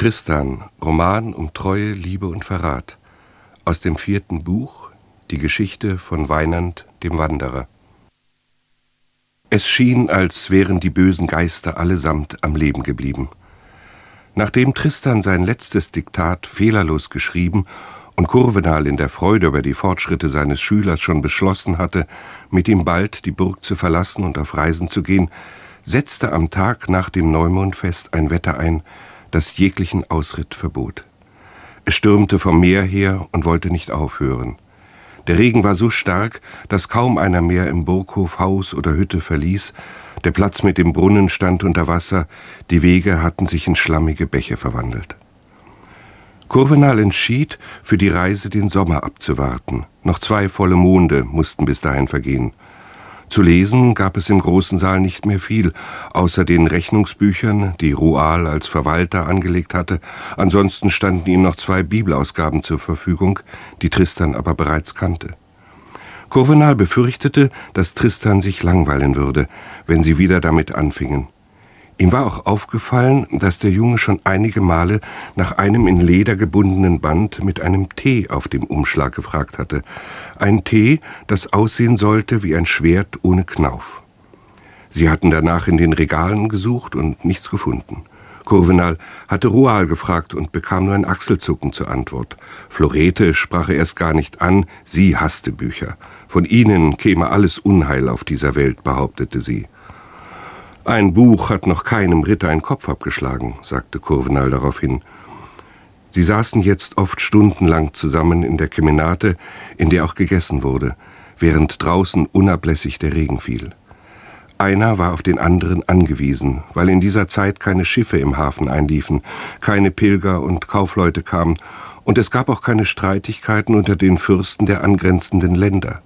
Tristan, Roman um Treue, Liebe und Verrat. Aus dem 4. Buch, die Geschichte von Weinand, dem Wanderer. Es schien, als wären die bösen Geister allesamt am Leben geblieben. Nachdem Tristan sein letztes Diktat fehlerlos geschrieben und Kurvenal in der Freude über die Fortschritte seines Schülers schon beschlossen hatte, mit ihm bald die Burg zu verlassen und auf Reisen zu gehen, setzte am Tag nach dem Neumondfest ein Wetter ein, das jeglichen Ausritt verbot. Es stürmte vom Meer her und wollte nicht aufhören. Der Regen war so stark, dass kaum einer mehr im Burghof Haus oder Hütte verließ. Der Platz mit dem Brunnen stand unter Wasser, die Wege hatten sich in schlammige Bäche verwandelt. Kurvenal entschied, für die Reise den Sommer abzuwarten. Noch 2 volle Monde mussten bis dahin vergehen. Zu lesen gab es im großen Saal nicht mehr viel, außer den Rechnungsbüchern, die Roal als Verwalter angelegt hatte. Ansonsten standen ihm noch 2 Bibelausgaben zur Verfügung, die Tristan aber bereits kannte. Kurvenal befürchtete, dass Tristan sich langweilen würde, wenn sie wieder damit anfingen. Ihm war auch aufgefallen, dass der Junge schon einige Male nach einem in Leder gebundenen Band mit einem T auf dem Umschlag gefragt hatte. Ein T, das aussehen sollte wie ein Schwert ohne Knauf. Sie hatten danach in den Regalen gesucht und nichts gefunden. Kurvenal hatte Roal gefragt und bekam nur ein Achselzucken zur Antwort. Florete sprach er erst gar nicht an, sie hasste Bücher. Von ihnen käme alles Unheil auf dieser Welt, behauptete sie. »Ein Buch hat noch keinem Ritter einen Kopf abgeschlagen«, sagte Kurvenal daraufhin. Sie saßen jetzt oft stundenlang zusammen in der Kemenate, in der auch gegessen wurde, während draußen unablässig der Regen fiel. Einer war auf den anderen angewiesen, weil in dieser Zeit keine Schiffe im Hafen einliefen, keine Pilger und Kaufleute kamen, und es gab auch keine Streitigkeiten unter den Fürsten der angrenzenden Länder.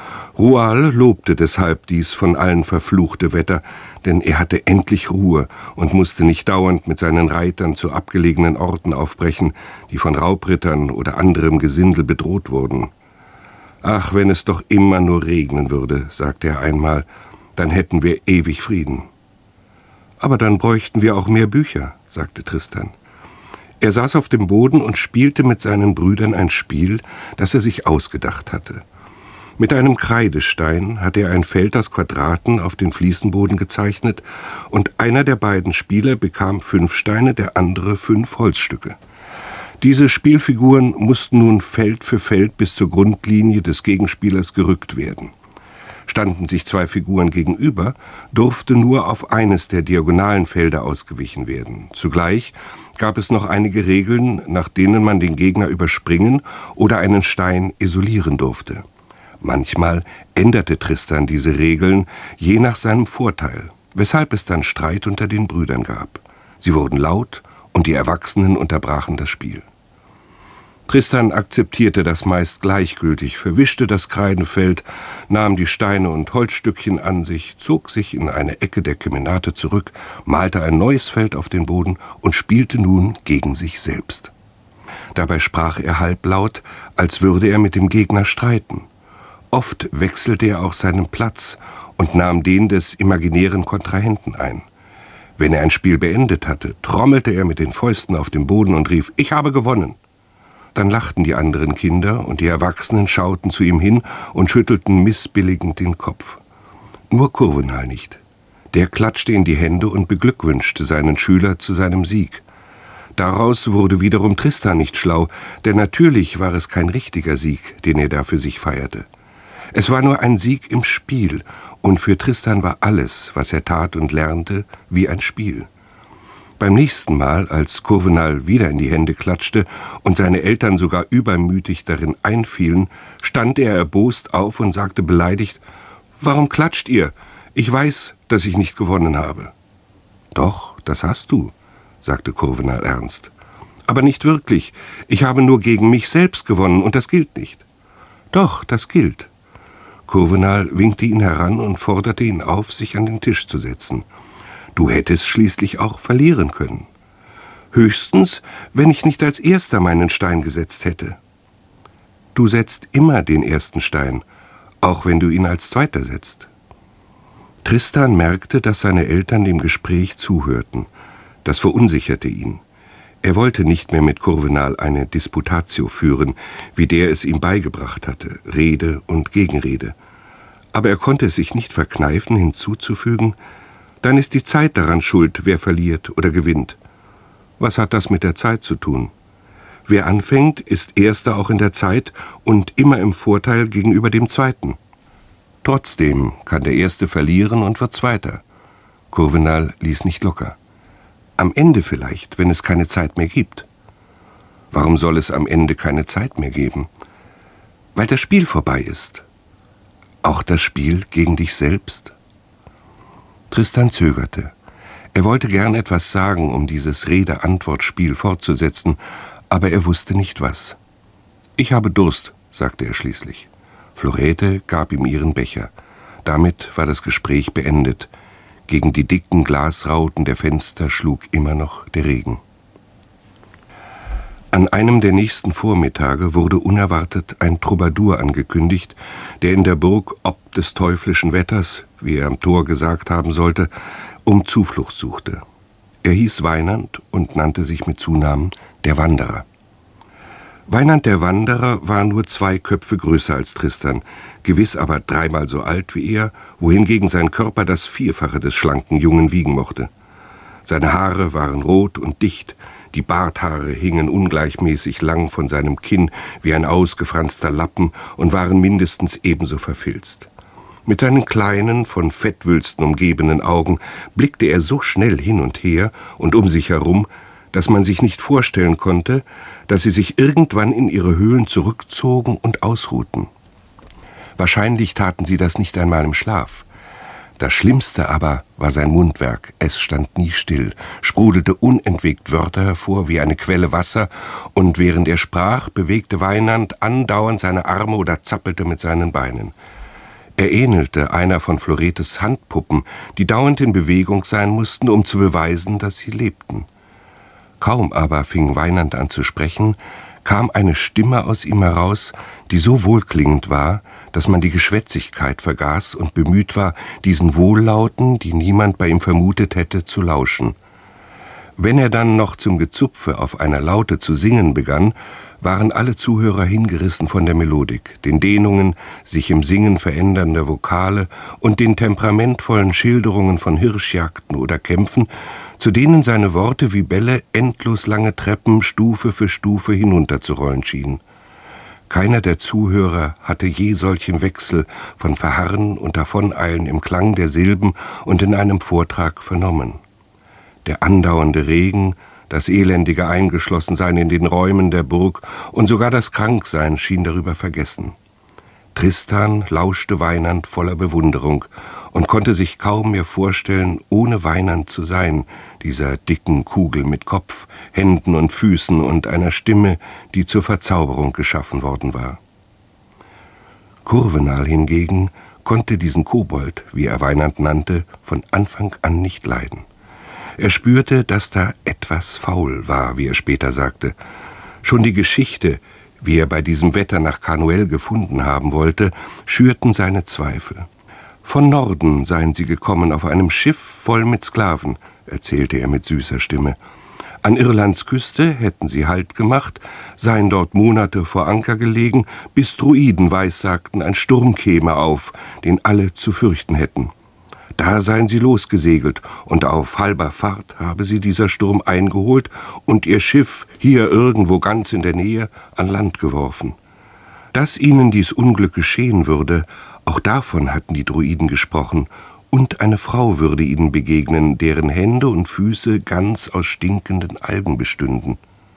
Roal lobte deshalb dies von allen verfluchte Wetter, denn er hatte endlich Ruhe und musste nicht dauernd mit seinen Reitern zu abgelegenen Orten aufbrechen, die von Raubrittern oder anderem Gesindel bedroht wurden. »Ach, wenn es doch immer nur regnen würde«, sagte er einmal, »dann hätten wir ewig Frieden.« »Aber dann bräuchten wir auch mehr Bücher«, sagte Tristan. Er saß auf dem Boden und spielte mit seinen Brüdern ein Spiel, das er sich ausgedacht hatte. Mit einem Kreidestein hatte er ein Feld aus Quadraten auf den Fliesenboden gezeichnet, und einer der beiden Spieler bekam 5 Steine, der andere 5 Holzstücke. Diese Spielfiguren mussten nun Feld für Feld bis zur Grundlinie des Gegenspielers gerückt werden. Standen sich 2 Figuren gegenüber, durfte nur auf eines der diagonalen Felder ausgewichen werden. Zugleich gab es noch einige Regeln, nach denen man den Gegner überspringen oder einen Stein isolieren durfte. Manchmal änderte Tristan diese Regeln, je nach seinem Vorteil, weshalb es dann Streit unter den Brüdern gab. Sie wurden laut und die Erwachsenen unterbrachen das Spiel. Tristan akzeptierte das meist gleichgültig, verwischte das Kreidefeld, nahm die Steine und Holzstückchen an sich, zog sich in eine Ecke der Kemenate zurück, malte ein neues Feld auf den Boden und spielte nun gegen sich selbst. Dabei sprach er halblaut, als würde er mit dem Gegner streiten. Oft wechselte er auch seinen Platz und nahm den des imaginären Kontrahenten ein. Wenn er ein Spiel beendet hatte, trommelte er mit den Fäusten auf dem Boden und rief, »Ich habe gewonnen!« Dann lachten die anderen Kinder und die Erwachsenen schauten zu ihm hin und schüttelten missbilligend den Kopf. Nur Kurvenal nicht. Der klatschte in die Hände und beglückwünschte seinen Schüler zu seinem Sieg. Daraus wurde wiederum Tristan nicht schlau, denn natürlich war es kein richtiger Sieg, den er da für sich feierte. Es war nur ein Sieg im Spiel, und für Tristan war alles, was er tat und lernte, wie ein Spiel. Beim nächsten Mal, als Kurvenal wieder in die Hände klatschte und seine Eltern sogar übermütig darin einfielen, stand er erbost auf und sagte beleidigt, »Warum klatscht ihr? Ich weiß, dass ich nicht gewonnen habe.« »Doch, das hast du«, sagte Kurvenal ernst. »Aber nicht wirklich. Ich habe nur gegen mich selbst gewonnen, und das gilt nicht.« »Doch, das gilt.« Kurvenal winkte ihn heran und forderte ihn auf, sich an den Tisch zu setzen. »Du hättest schließlich auch verlieren können.« »Höchstens, wenn ich nicht als Erster meinen Stein gesetzt hätte.« »Du setzt immer den ersten Stein, auch wenn du ihn als Zweiter setzt.« Tristan merkte, dass seine Eltern dem Gespräch zuhörten. Das verunsicherte ihn. Er wollte nicht mehr mit Kurvenal eine Disputatio führen, wie der es ihm beigebracht hatte, Rede und Gegenrede. Aber er konnte es sich nicht verkneifen, hinzuzufügen: Dann ist die Zeit daran schuld, wer verliert oder gewinnt. Was hat das mit der Zeit zu tun? Wer anfängt, ist Erster auch in der Zeit und immer im Vorteil gegenüber dem Zweiten. Trotzdem kann der Erste verlieren und wird Zweiter. Kurvenal ließ nicht locker. Am Ende vielleicht, wenn es keine Zeit mehr gibt. Warum soll es am Ende keine Zeit mehr geben? Weil das Spiel vorbei ist. Auch das Spiel gegen dich selbst? Tristan zögerte. Er wollte gern etwas sagen, um dieses Rede-Antwort-Spiel fortzusetzen, aber er wusste nicht was. »Ich habe Durst«, sagte er schließlich. Florete gab ihm ihren Becher. Damit war das Gespräch beendet. Gegen die dicken Glasrauten der Fenster schlug immer noch der Regen. An einem der nächsten Vormittage wurde unerwartet ein Troubadour angekündigt, der in der Burg ob des teuflischen Wetters, wie er am Tor gesagt haben sollte, um Zuflucht suchte. Er hieß Weinand und nannte sich mit Zunamen der Wanderer. Weinand der Wanderer war nur 2 Köpfe größer als Tristan, gewiss aber 3-mal so alt wie er, wohingegen sein Körper das 4-fache des schlanken Jungen wiegen mochte. Seine Haare waren rot und dicht, die Barthaare hingen ungleichmäßig lang von seinem Kinn wie ein ausgefranster Lappen und waren mindestens ebenso verfilzt. Mit seinen kleinen, von Fettwülsten umgebenen Augen blickte er so schnell hin und her und um sich herum, dass man sich nicht vorstellen konnte, dass sie sich irgendwann in ihre Höhlen zurückzogen und ausruhten. Wahrscheinlich taten sie das nicht einmal im Schlaf. Das Schlimmste aber war sein Mundwerk. Es stand nie still, sprudelte unentwegt Wörter hervor wie eine Quelle Wasser, und während er sprach, bewegte Weinand andauernd seine Arme oder zappelte mit seinen Beinen. Er ähnelte einer von Floretes Handpuppen, die dauernd in Bewegung sein mussten, um zu beweisen, dass sie lebten. Kaum aber fing Weinand an zu sprechen, kam eine Stimme aus ihm heraus, die so wohlklingend war, dass man die Geschwätzigkeit vergaß und bemüht war, diesen Wohllauten, die niemand bei ihm vermutet hätte, zu lauschen. Wenn er dann noch zum Gezupfe auf einer Laute zu singen begann, waren alle Zuhörer hingerissen von der Melodik, den Dehnungen sich im Singen verändernder Vokale und den temperamentvollen Schilderungen von Hirschjagden oder Kämpfen, zu denen seine Worte wie Bälle endlos lange Treppen Stufe für Stufe hinunterzurollen schienen. Keiner der Zuhörer hatte je solchen Wechsel von Verharren und Davoneilen im Klang der Silben und in einem Vortrag vernommen. Der andauernde Regen, das elendige Eingeschlossensein in den Räumen der Burg und sogar das Kranksein schien darüber vergessen. Tristan lauschte Weinand voller Bewunderung und konnte sich kaum mehr vorstellen, ohne Weinand zu sein, dieser dicken Kugel mit Kopf, Händen und Füßen und einer Stimme, die zur Verzauberung geschaffen worden war. Kurvenal hingegen konnte diesen Kobold, wie er Weinand nannte, von Anfang an nicht leiden. Er spürte, dass da etwas faul war, wie er später sagte. Schon die Geschichte, wie er bei diesem Wetter nach Kanuel gefunden haben wollte, schürten seine Zweifel. Von Norden seien sie gekommen auf einem Schiff voll mit Sklaven, erzählte er mit süßer Stimme. An Irlands Küste hätten sie Halt gemacht, seien dort Monate vor Anker gelegen, bis Druiden weissagten, ein Sturm käme auf, den alle zu fürchten hätten. Da seien sie losgesegelt, und auf halber Fahrt habe sie dieser Sturm eingeholt und ihr Schiff hier irgendwo ganz in der Nähe an Land geworfen. Dass ihnen dies Unglück geschehen würde, auch davon hatten die Druiden gesprochen, und eine Frau würde ihnen begegnen, deren Hände und Füße ganz aus stinkenden Algen bestünden.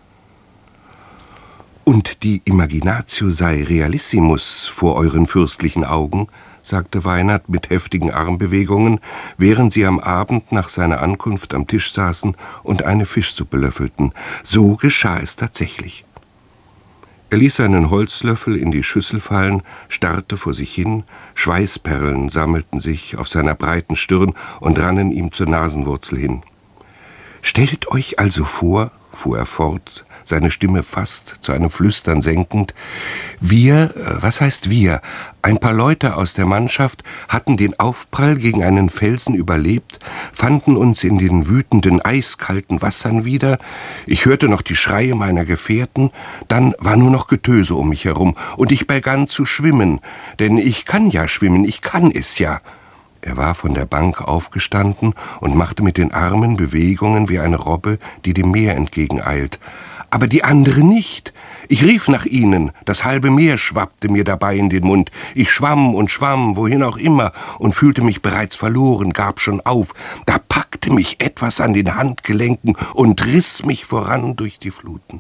Und die Imaginatio sei realissimus vor euren fürstlichen Augen, sagte Weinand mit heftigen Armbewegungen, während sie am Abend nach seiner Ankunft am Tisch saßen und eine Fischsuppe löffelten. So geschah es tatsächlich. Er ließ seinen Holzlöffel in die Schüssel fallen, starrte vor sich hin, Schweißperlen sammelten sich auf seiner breiten Stirn und rannen ihm zur Nasenwurzel hin. »Stellt euch also vor«, fuhr er fort, seine Stimme fast zu einem Flüstern senkend. Wir, was heißt wir? Ein paar Leute aus der Mannschaft hatten den Aufprall gegen einen Felsen überlebt, fanden uns in den wütenden, eiskalten Wassern wieder. Ich hörte noch die Schreie meiner Gefährten, dann war nur noch Getöse um mich herum und ich begann zu schwimmen, denn ich kann ja schwimmen, ich kann es ja. Er war von der Bank aufgestanden und machte mit den Armen Bewegungen wie eine Robbe, die dem Meer entgegeneilt. Aber die anderen nicht. Ich rief nach ihnen, das halbe Meer schwappte mir dabei in den Mund. Ich schwamm und schwamm, wohin auch immer, und fühlte mich bereits verloren, gab schon auf. Da packte mich etwas an den Handgelenken und riss mich voran durch die Fluten.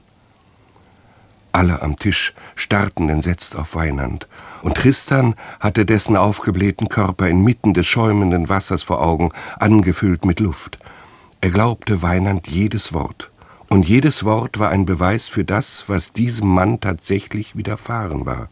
Alle am Tisch starrten entsetzt auf Weinand, und Tristan hatte dessen aufgeblähten Körper inmitten des schäumenden Wassers vor Augen, angefüllt mit Luft. Er glaubte Weinand jedes Wort, und jedes Wort war ein Beweis für das, was diesem Mann tatsächlich widerfahren war.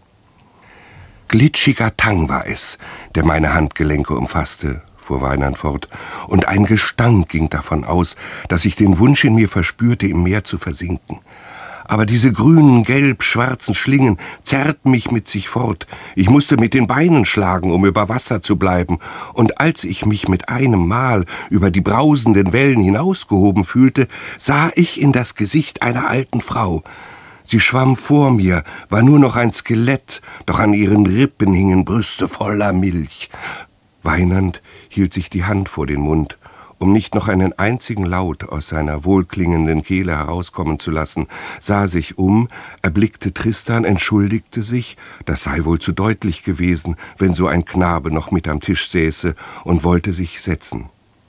Glitschiger Tang war es, der meine Handgelenke umfasste, fuhr Weinand fort, und ein Gestank ging davon aus, dass ich den Wunsch in mir verspürte, im Meer zu versinken. Aber diese grünen, gelb-schwarzen Schlingen zerrten mich mit sich fort. Ich musste mit den Beinen schlagen, um über Wasser zu bleiben. Und als ich mich mit einem Mal über die brausenden Wellen hinausgehoben fühlte, sah ich in das Gesicht einer alten Frau. Sie schwamm vor mir, war nur noch ein Skelett, doch an ihren Rippen hingen Brüste voller Milch. Weinand hielt sich die Hand vor den Mund, um nicht noch einen einzigen Laut aus seiner wohlklingenden Kehle herauskommen zu lassen, sah sich um, erblickte Tristan, entschuldigte sich, das sei wohl zu deutlich gewesen, wenn so ein Knabe noch mit am Tisch säße, und wollte sich setzen.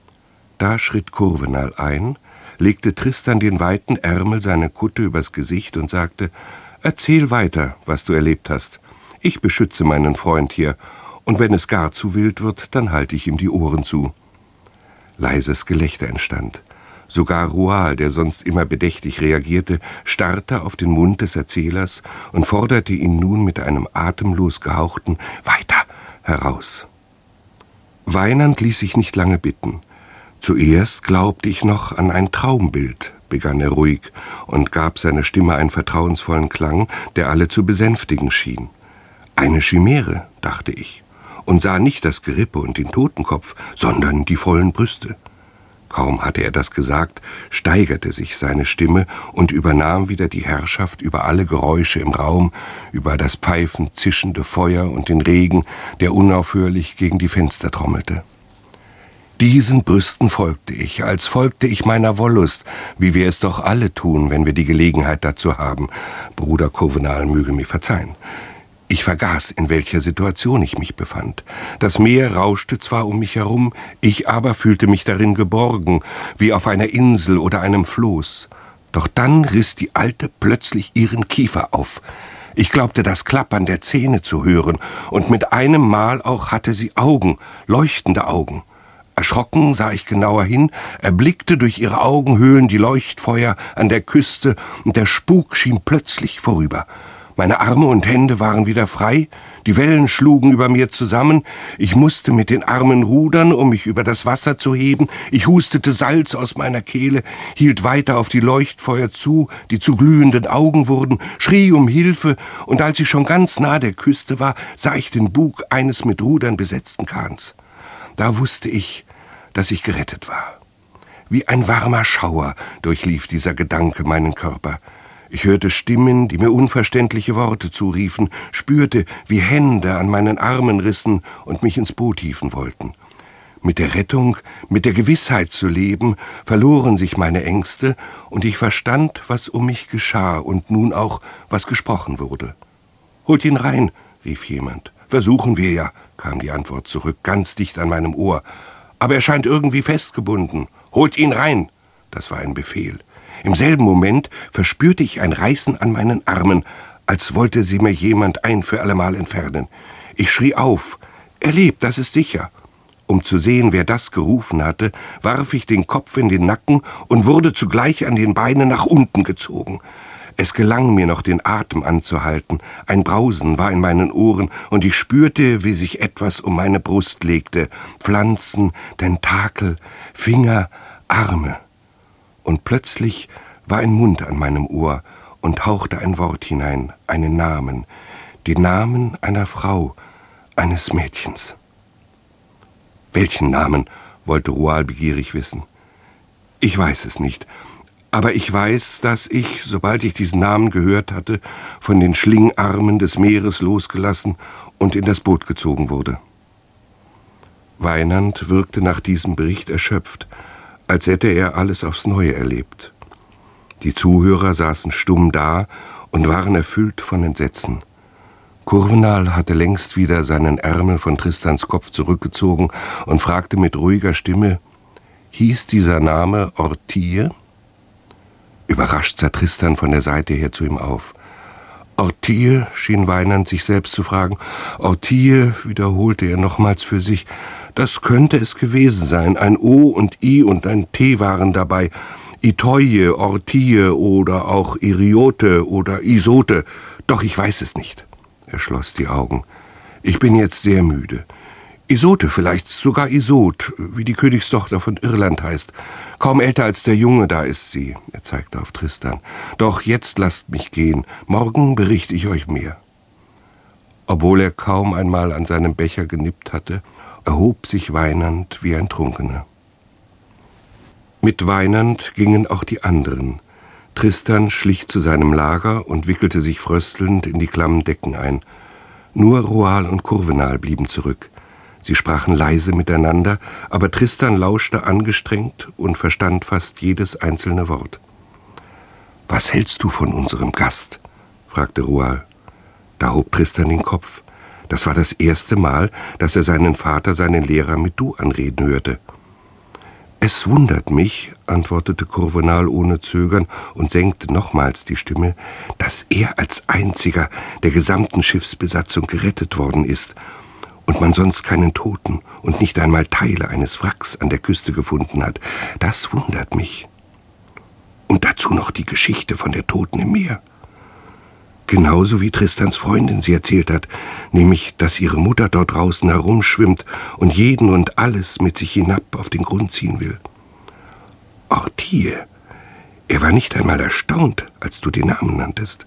Da schritt Kurvenal ein, legte Tristan den weiten Ärmel seiner Kutte übers Gesicht und sagte: »Erzähl weiter, was du erlebt hast. Ich beschütze meinen Freund hier, und wenn es gar zu wild wird, dann halte ich ihm die Ohren zu.« Leises Gelächter entstand. Sogar Rouault, der sonst immer bedächtig reagierte, starrte auf den Mund des Erzählers und forderte ihn nun mit einem atemlos gehauchten »Weiter« heraus. Weinand ließ sich nicht lange bitten. »Zuerst glaubte ich noch an ein Traumbild«, begann er ruhig und gab seiner Stimme einen vertrauensvollen Klang, der alle zu besänftigen schien. »Eine Chimäre«, dachte ich, und sah nicht das Gerippe und den Totenkopf, sondern die vollen Brüste. Kaum hatte er das gesagt, steigerte sich seine Stimme und übernahm wieder die Herrschaft über alle Geräusche im Raum, über das pfeifend zischende Feuer und den Regen, der unaufhörlich gegen die Fenster trommelte. Diesen Brüsten folgte ich, als folgte ich meiner Wollust, wie wir es doch alle tun, wenn wir die Gelegenheit dazu haben. Bruder Kurvenal möge mir verzeihen. Ich vergaß, in welcher Situation ich mich befand. Das Meer rauschte zwar um mich herum, ich aber fühlte mich darin geborgen, wie auf einer Insel oder einem Floß. Doch dann riss die Alte plötzlich ihren Kiefer auf. Ich glaubte, das Klappern der Zähne zu hören, und mit einem Mal auch hatte sie Augen, leuchtende Augen. Erschrocken sah ich genauer hin, erblickte durch ihre Augenhöhlen die Leuchtfeuer an der Küste, und der Spuk schien plötzlich vorüber. Meine Arme und Hände waren wieder frei, die Wellen schlugen über mir zusammen, ich musste mit den Armen rudern, um mich über das Wasser zu heben, ich hustete Salz aus meiner Kehle, hielt weiter auf die Leuchtfeuer zu, die zu glühenden Augen wurden, schrie um Hilfe, und als ich schon ganz nah der Küste war, sah ich den Bug eines mit Rudern besetzten Kahns. Da wusste ich, dass ich gerettet war. Wie ein warmer Schauer durchlief dieser Gedanke meinen Körper. Ich hörte Stimmen, die mir unverständliche Worte zuriefen, spürte, wie Hände an meinen Armen rissen und mich ins Boot hieven wollten. Mit der Rettung, mit der Gewissheit zu leben, verloren sich meine Ängste, und ich verstand, was um mich geschah und nun auch, was gesprochen wurde. »Holt ihn rein«, rief jemand. »Versuchen wir ja«, kam die Antwort zurück, ganz dicht an meinem Ohr. »Aber er scheint irgendwie festgebunden. Holt ihn rein«, das war ein Befehl. Im selben Moment verspürte ich ein Reißen an meinen Armen, als wollte sie mir jemand ein für allemal entfernen. Ich schrie auf: »Er lebt, das ist sicher!« Um zu sehen, wer das gerufen hatte, warf ich den Kopf in den Nacken und wurde zugleich an den Beinen nach unten gezogen. Es gelang mir noch, den Atem anzuhalten. Ein Brausen war in meinen Ohren, und ich spürte, wie sich etwas um meine Brust legte. Pflanzen, Tentakel, Finger, Arme. Und plötzlich war ein Mund an meinem Ohr und hauchte ein Wort hinein, einen Namen, den Namen einer Frau, eines Mädchens. Welchen Namen, wollte Roual begierig wissen. Ich weiß es nicht, aber ich weiß, dass ich, sobald ich diesen Namen gehört hatte, von den Schlingarmen des Meeres losgelassen und in das Boot gezogen wurde. Weinand wirkte nach diesem Bericht erschöpft, als hätte er alles aufs Neue erlebt. Die Zuhörer saßen stumm da und waren erfüllt von Entsetzen. Kurvenal hatte längst wieder seinen Ärmel von Tristans Kopf zurückgezogen und fragte mit ruhiger Stimme: »Hieß dieser Name Orthille?« Überrascht sah Tristan von der Seite her zu ihm auf. »Orthille«, schien Weinand sich selbst zu fragen. »Orthille«, wiederholte er nochmals für sich. »Das könnte es gewesen sein. Ein O und I und ein T waren dabei. Itoie, Orthille oder auch Iriote oder Isote. Doch ich weiß es nicht.« Er schloss die Augen. »Ich bin jetzt sehr müde. Isote, vielleicht sogar Isot, wie die Königstochter von Irland heißt. Kaum älter als der Junge, da ist sie.« Er zeigte auf Tristan. »Doch jetzt lasst mich gehen. Morgen berichte ich euch mehr.« Obwohl er kaum einmal an seinem Becher genippt hatte, erhob sich Weinand wie ein Trunkener. Mit Weinand gingen auch die anderen. Tristan schlich zu seinem Lager und wickelte sich fröstelnd in die klammen Decken ein. Nur Roual und Kurvenal blieben zurück. Sie sprachen leise miteinander, aber Tristan lauschte angestrengt und verstand fast jedes einzelne Wort. »Was hältst du von unserem Gast?« fragte Roual. Da hob Tristan den Kopf. Das war das erste Mal, dass er seinen Vater, seinen Lehrer, mit Du anreden hörte. »Es wundert mich«, antwortete Kurvenal ohne Zögern und senkte nochmals die Stimme, »dass er als einziger der gesamten Schiffsbesatzung gerettet worden ist und man sonst keinen Toten und nicht einmal Teile eines Wracks an der Küste gefunden hat. Das wundert mich. Und dazu noch die Geschichte von der Toten im Meer. Genauso wie Tristans Freundin sie erzählt hat, nämlich, dass ihre Mutter dort draußen herumschwimmt und jeden und alles mit sich hinab auf den Grund ziehen will. Orthille, er war nicht einmal erstaunt, als du den Namen nanntest.«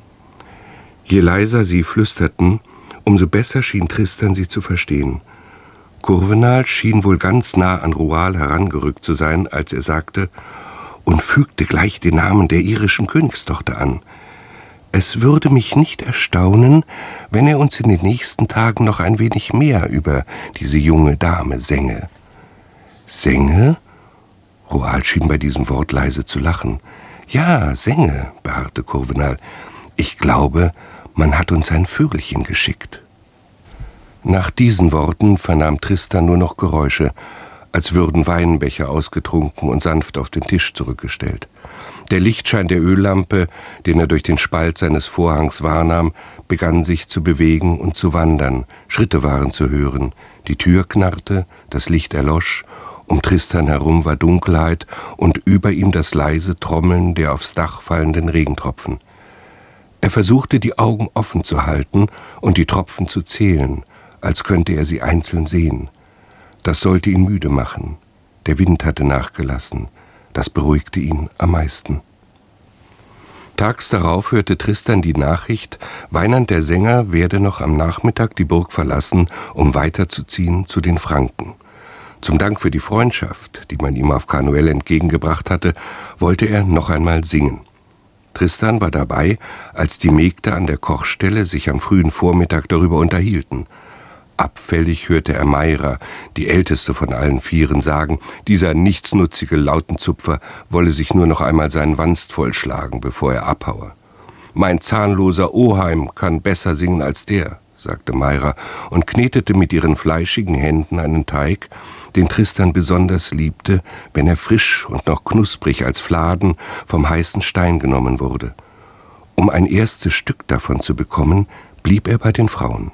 Je leiser sie flüsterten, umso besser schien Tristan sie zu verstehen. Kurvenal schien wohl ganz nah an Roual herangerückt zu sein, als er sagte, und fügte gleich den Namen der irischen Königstochter an. Es würde mich nicht erstaunen, wenn er uns in den nächsten Tagen noch ein wenig mehr über diese junge Dame sänge. »Sänge?« Roual schien bei diesem Wort leise zu lachen. »Ja, sänge«, beharrte Kurvenal. »Ich glaube, man hat uns ein Vögelchen geschickt.« Nach diesen Worten vernahm Tristan nur noch Geräusche, als würden Weinbecher ausgetrunken und sanft auf den Tisch zurückgestellt. Der Lichtschein der Öllampe, den er durch den Spalt seines Vorhangs wahrnahm, begann sich zu bewegen und zu wandern. Schritte waren zu hören. Die Tür knarrte, das Licht erlosch, um Tristan herum war Dunkelheit und über ihm das leise Trommeln der aufs Dach fallenden Regentropfen. Er versuchte, die Augen offen zu halten und die Tropfen zu zählen, als könnte er sie einzeln sehen. Das sollte ihn müde machen. Der Wind hatte nachgelassen. Das beruhigte ihn am meisten. Tags darauf hörte Tristan die Nachricht, Weinand der Sänger werde noch am Nachmittag die Burg verlassen, um weiterzuziehen zu den Franken. Zum Dank für die Freundschaft, die man ihm auf Canuel entgegengebracht hatte, wollte er noch einmal singen. Tristan war dabei, als die Mägde an der Kochstelle sich am frühen Vormittag darüber unterhielten. Abfällig hörte er Maira, die älteste von allen Vieren, sagen, dieser nichtsnutzige Lautenzupfer wolle sich nur noch einmal seinen Wanst vollschlagen, bevor er abhaue. »Mein zahnloser Oheim kann besser singen als der«, sagte Maira und knetete mit ihren fleischigen Händen einen Teig, den Tristan besonders liebte, wenn er frisch und noch knusprig als Fladen vom heißen Stein genommen wurde. Um ein erstes Stück davon zu bekommen, blieb er bei den Frauen.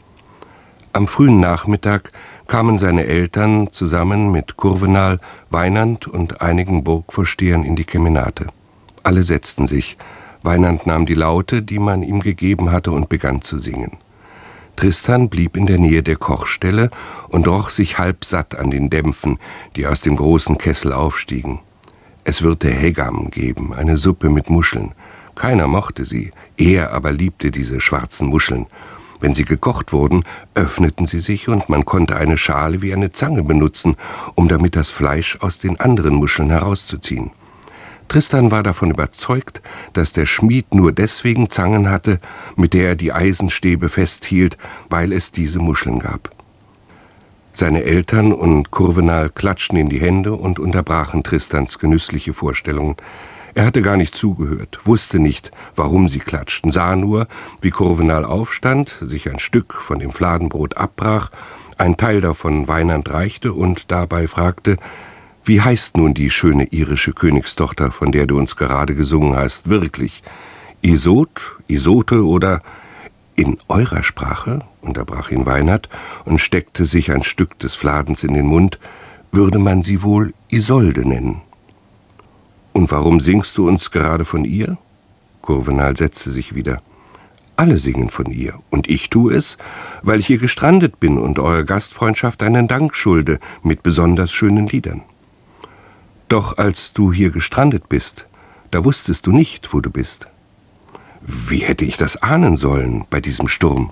Am frühen Nachmittag kamen seine Eltern zusammen mit Kurvenal, Weinand und einigen Burgvorstehern in die Kemenate. Alle setzten sich. Weinand nahm die Laute, die man ihm gegeben hatte, und begann zu singen. Tristan blieb in der Nähe der Kochstelle und roch sich halb satt an den Dämpfen, die aus dem großen Kessel aufstiegen. Es würde Hegam geben, eine Suppe mit Muscheln. Keiner mochte sie, er aber liebte diese schwarzen Muscheln. Wenn sie gekocht wurden, öffneten sie sich und man konnte eine Schale wie eine Zange benutzen, um damit das Fleisch aus den anderen Muscheln herauszuziehen. Tristan war davon überzeugt, dass der Schmied nur deswegen Zangen hatte, mit der er die Eisenstäbe festhielt, weil es diese Muscheln gab. Seine Eltern und Kurvenal klatschten in die Hände und unterbrachen Tristans genüssliche Vorstellungen. Er hatte gar nicht zugehört, wusste nicht, warum sie klatschten, sah nur, wie Kurvenal aufstand, sich ein Stück von dem Fladenbrot abbrach, einen Teil davon Weinand reichte und dabei fragte: »Wie heißt nun die schöne irische Königstochter, von der du uns gerade gesungen hast, wirklich? Isot, Isote oder in eurer Sprache?« unterbrach ihn Weinand und steckte sich ein Stück des Fladens in den Mund, »würde man sie wohl Isolde nennen.« »Und warum singst du uns gerade von ihr?« Kurvenal setzte sich wieder. »Alle singen von ihr, und ich tue es, weil ich hier gestrandet bin und eurer Gastfreundschaft einen Dank schulde mit besonders schönen Liedern.« »Doch als du hier gestrandet bist, da wusstest du nicht, wo du bist.« »Wie hätte ich das ahnen sollen bei diesem Sturm?«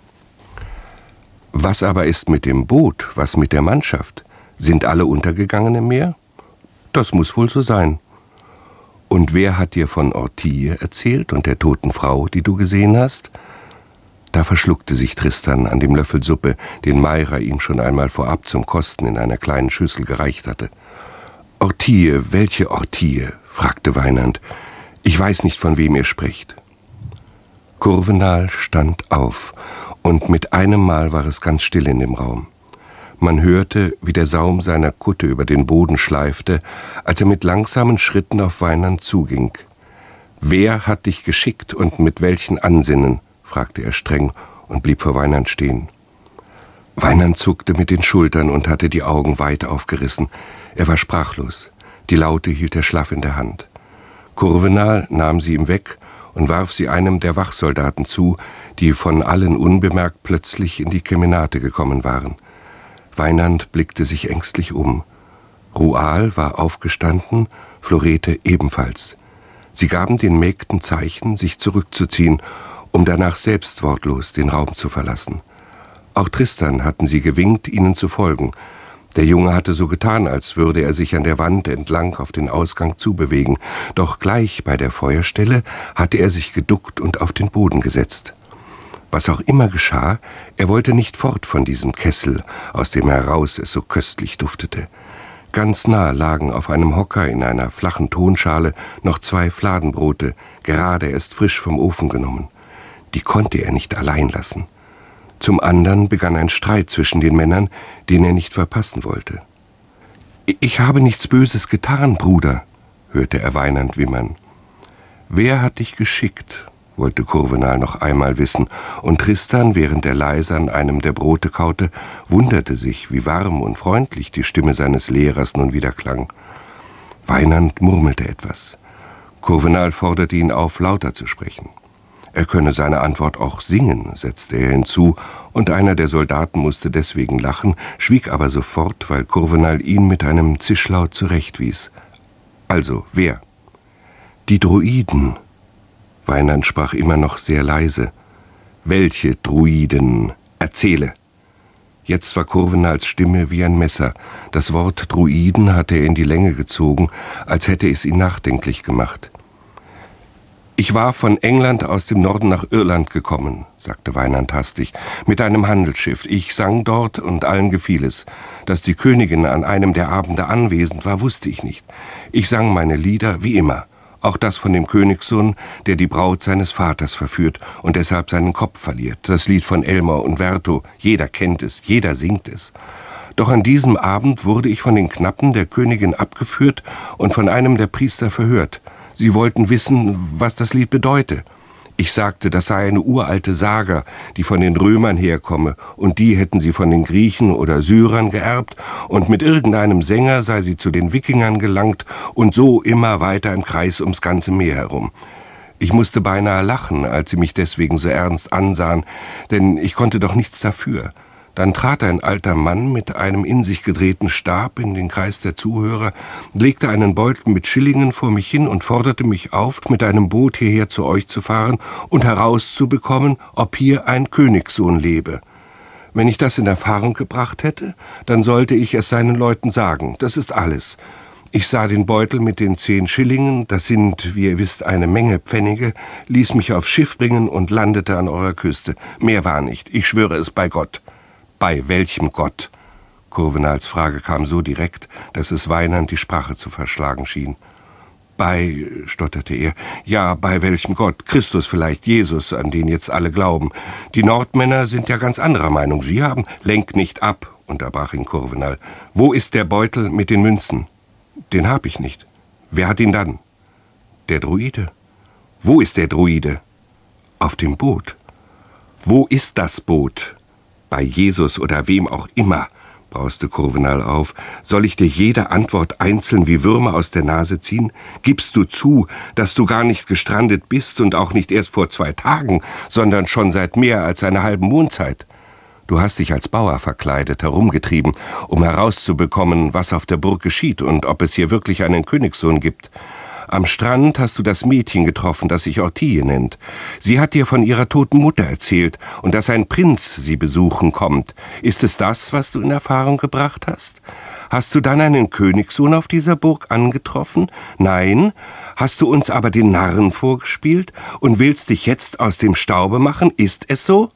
»Was aber ist mit dem Boot, was mit der Mannschaft? Sind alle untergegangen im Meer?« »Das muss wohl so sein.« »Und wer hat dir von Ortille erzählt und der toten Frau, die du gesehen hast?« Da verschluckte sich Tristan an dem Löffel Suppe, den Mayra ihm schon einmal vorab zum Kosten in einer kleinen Schüssel gereicht hatte. »Ortille, welche Ortille?« fragte Weinand. »Ich weiß nicht, von wem ihr sprecht.« Kurvenal stand auf, und mit einem Mal war es ganz still in dem Raum. Man hörte, wie der Saum seiner Kutte über den Boden schleifte, als er mit langsamen Schritten auf Weinand zuging. »Wer hat dich geschickt und mit welchen Ansinnen?« fragte er streng und blieb vor Weinand stehen. Weinand zuckte mit den Schultern und hatte die Augen weit aufgerissen. Er war sprachlos. Die Laute hielt er schlaff in der Hand. Kurvenal nahm sie ihm weg und warf sie einem der Wachsoldaten zu, die von allen unbemerkt plötzlich in die Kemenate gekommen waren. Weinand blickte sich ängstlich um. Rual war aufgestanden, Florete ebenfalls. Sie gaben den Mägden Zeichen, sich zurückzuziehen, um danach selbst wortlos den Raum zu verlassen. Auch Tristan hatten sie gewinkt, ihnen zu folgen. Der Junge hatte so getan, als würde er sich an der Wand entlang auf den Ausgang zubewegen, doch gleich bei der Feuerstelle hatte er sich geduckt und auf den Boden gesetzt. Was auch immer geschah, er wollte nicht fort von diesem Kessel, aus dem heraus es so köstlich duftete. Ganz nah lagen auf einem Hocker in einer flachen Tonschale noch 2 Fladenbrote, gerade erst frisch vom Ofen genommen. Die konnte er nicht allein lassen. Zum anderen begann ein Streit zwischen den Männern, den er nicht verpassen wollte. »Ich habe nichts Böses getan, Bruder«, hörte er weinend wimmern. »Wer hat dich geschickt?« wollte Kurvenal noch einmal wissen, und Tristan, während er leise an einem der Brote kaute, wunderte sich, wie warm und freundlich die Stimme seines Lehrers nun wieder klang. Weinand murmelte etwas. Kurvenal forderte ihn auf, lauter zu sprechen. Er könne seine Antwort auch singen, setzte er hinzu, und einer der Soldaten musste deswegen lachen, schwieg aber sofort, weil Kurvenal ihn mit einem Zischlaut zurechtwies. »Also, wer?« »Die Druiden.« Weinand sprach immer noch sehr leise. »Welche Druiden? Erzähle!« Jetzt war Kurvenals Stimme wie ein Messer. Das Wort Druiden hatte er in die Länge gezogen, als hätte es ihn nachdenklich gemacht. »Ich war von England aus dem Norden nach Irland gekommen«, sagte Weinand hastig, »mit einem Handelsschiff. Ich sang dort und allen gefiel es. Dass die Königin an einem der Abende anwesend war, wusste ich nicht. Ich sang meine Lieder wie immer. Auch das von dem Königssohn, der die Braut seines Vaters verführt und deshalb seinen Kopf verliert. Das Lied von Elmar und Wertho, jeder kennt es, jeder singt es. Doch an diesem Abend wurde ich von den Knappen der Königin abgeführt und von einem der Priester verhört. Sie wollten wissen, was das Lied bedeute. Ich sagte, das sei eine uralte Saga, die von den Römern herkomme, und die hätten sie von den Griechen oder Syrern geerbt, und mit irgendeinem Sänger sei sie zu den Wikingern gelangt und so immer weiter im Kreis ums ganze Meer herum. Ich musste beinahe lachen, als sie mich deswegen so ernst ansahen, denn ich konnte doch nichts dafür. Dann trat ein alter Mann mit einem in sich gedrehten Stab in den Kreis der Zuhörer, legte einen Beutel mit Schillingen vor mich hin und forderte mich auf, mit einem Boot hierher zu euch zu fahren und herauszubekommen, ob hier ein Königssohn lebe. Wenn ich das in Erfahrung gebracht hätte, dann sollte ich es seinen Leuten sagen. Das ist alles. Ich sah den Beutel mit den 10 Schillingen, das sind, wie ihr wisst, eine Menge Pfennige, ließ mich aufs Schiff bringen und landete an eurer Küste. Mehr war nicht, ich schwöre es bei Gott. Bei welchem Gott? Kurvenals Frage kam so direkt, dass es Weinand die Sprache zu verschlagen schien. Bei, stotterte er, ja, bei welchem Gott? Christus vielleicht, Jesus, an den jetzt alle glauben. Die Nordmänner sind ja ganz anderer Meinung. Sie haben, lenk nicht ab, unterbrach ihn Kurvenal. Wo ist der Beutel mit den Münzen? Den hab ich nicht. Wer hat ihn dann? Der Druide. Wo ist der Druide? Auf dem Boot. Wo ist das Boot? Bei Jesus oder wem auch immer, brauste Kurvenal auf. Soll ich dir jede Antwort einzeln wie Würmer aus der Nase ziehen? Gibst du zu, dass du gar nicht gestrandet bist und auch nicht erst vor 2 Tagen, sondern schon seit mehr als einer halben Mondzeit? Du hast dich als Bauer verkleidet, herumgetrieben, um herauszubekommen, was auf der Burg geschieht und ob es hier wirklich einen Königssohn gibt. Am Strand hast du das Mädchen getroffen, das sich Ortille nennt. Sie hat dir von ihrer toten Mutter erzählt und dass ein Prinz sie besuchen kommt. Ist es das, was du in Erfahrung gebracht hast? Hast du dann einen Königssohn auf dieser Burg angetroffen? Nein? Hast du uns aber den Narren vorgespielt und willst dich jetzt aus dem Staube machen? Ist es so?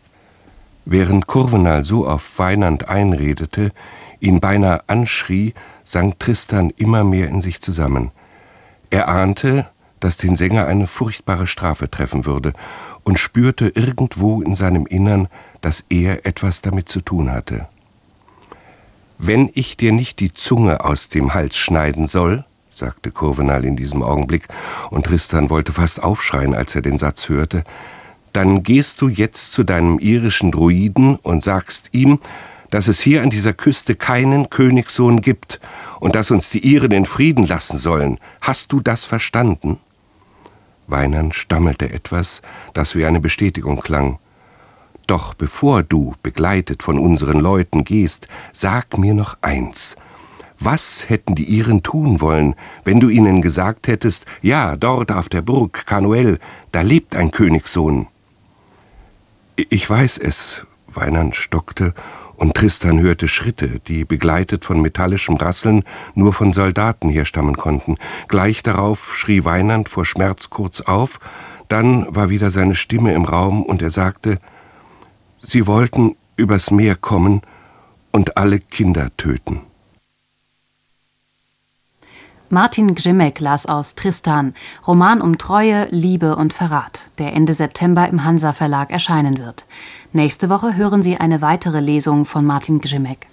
Während Kurvenal so auf Weinand einredete, ihn beinahe anschrie, sank Tristan immer mehr in sich zusammen. Er ahnte, dass den Sänger eine furchtbare Strafe treffen würde und spürte irgendwo in seinem Innern, dass er etwas damit zu tun hatte. »Wenn ich dir nicht die Zunge aus dem Hals schneiden soll«, sagte Kurvenal in diesem Augenblick, und Tristan wollte fast aufschreien, als er den Satz hörte, »dann gehst du jetzt zu deinem irischen Druiden und sagst ihm, dass es hier an dieser Küste keinen Königssohn gibt und dass uns die Iren in Frieden lassen sollen. Hast du das verstanden?« Weinand stammelte etwas, das wie eine Bestätigung klang. »Doch bevor du, begleitet von unseren Leuten, gehst, sag mir noch eins. Was hätten die Iren tun wollen, wenn du ihnen gesagt hättest, ja, dort auf der Burg Canuel, da lebt ein Königssohn?« »Ich weiß es«, Weinand stockte, und Tristan hörte Schritte, die, begleitet von metallischem Rasseln, nur von Soldaten herstammen konnten. Gleich darauf schrie Weinand vor Schmerz kurz auf, dann war wieder seine Stimme im Raum und er sagte, »Sie wollten übers Meer kommen und alle Kinder töten.« Martin Grzimek las aus Tristan, Roman um Treue, Liebe und Verrat, der Ende September im Hansa Verlag erscheinen wird. Nächste Woche hören Sie eine weitere Lesung von Martin Grzimek.